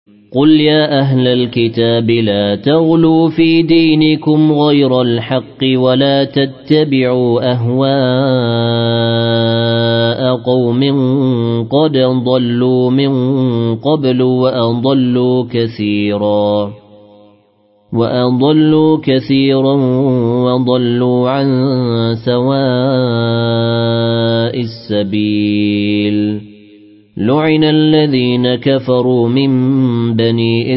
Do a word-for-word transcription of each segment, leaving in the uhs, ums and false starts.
قل يا أهل الكتاب لا تغلوا في دينكم غير الحق ولا تتبعوا أهواء قوم قد ضلوا من قبل وأضلوا كثيرا وأضلوا كثيرا وضلوا عن سواء السبيل لعن الذين كفروا من بني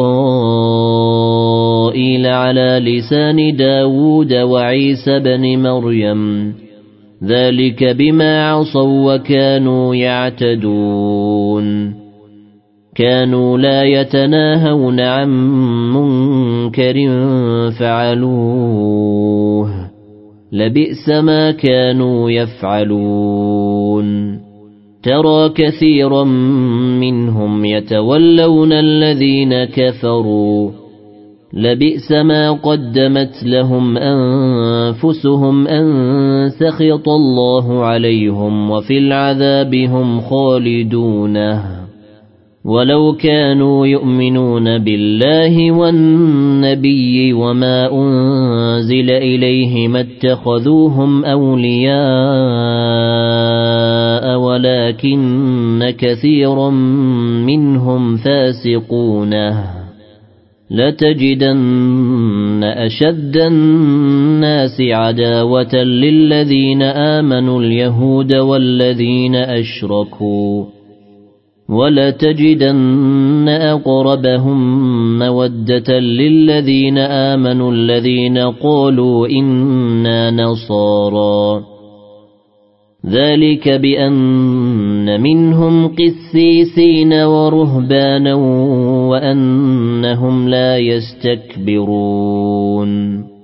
إسرائيل على لسان داود وعيسى بن مريم ذلك بما عصوا وكانوا يعتدون كانوا لا يتناهون عن منكر فعلوه لبئس ما كانوا يفعلون ترى كثيرا منهم يتولون الذين كفروا لبئس ما قدمت لهم أنفسهم أن سخط الله عليهم وفي العذاب هم خالدون ولو كانوا يؤمنون بالله والنبي وما أنزل إليه ما اتخذوهم أولياء ولكن كثيرا منهم فاسقون لتجدن أشد الناس عداوة للذين آمنوا اليهود والذين أشركوا ولتجدن أقربهم مودة للذين آمنوا الذين قالوا إنا نصارى ذلك بأن منهم قسيسين ورهبانا وأنهم لا يستكبرون